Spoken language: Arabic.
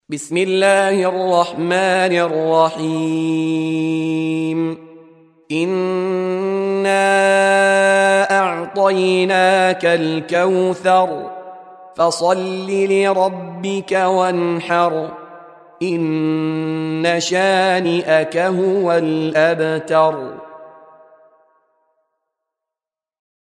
بسم الله الرحمن الرحيم إنا أعطيناك الكوثر فصل لربك وانحر إن شانئك هو الأبتر.